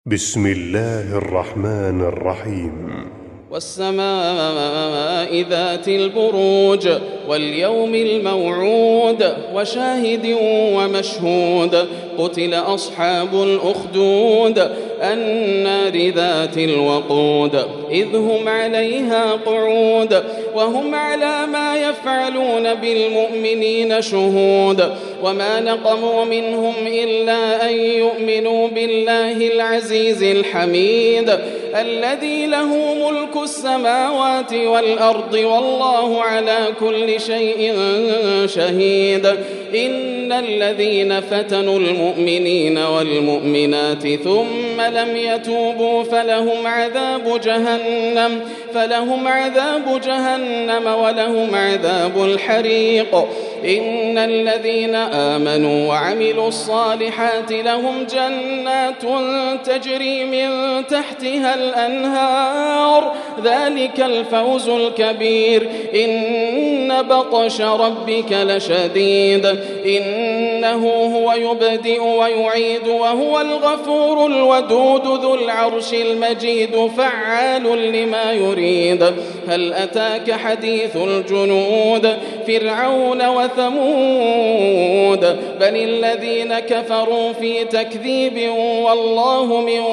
بسم الله الرحمن الرحيم. والسماء ذات البروج واليوم الموعود وشاهد ومشهود قتل أصحاب الأخدود النار ذات الوقود إذ هم عليها قعود وهم على ما يفعلون بالمؤمنين شهود وما نقموا منهم إلا أن يؤمنوا بالله العزيز الحميد الذي له ملك السماوات والأرض والله على كل شيء شهيد إن الذين فتنوا المؤمنين والمؤمنات ثم لم يتوبوا فلهم عذاب جهنم ولهم عذاب الحريق إن الذين آمنوا وعملوا الصالحات لهم جنات تجري من تحتها الأنهار ذلك الفوز الكبير إن بطش ربك لشديد إنه هو يبدئ ويعيد وهو الغفور الودود ذو العرش المجيد فعال لما يريد هل أتاك حديث الجنود فرعون وثمود بل الذين كفروا في تكذيب والله من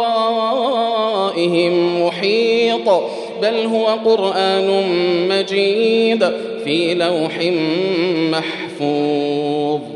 ورائهم محيط بل هو قرآن مجيد في لوح محفوظ.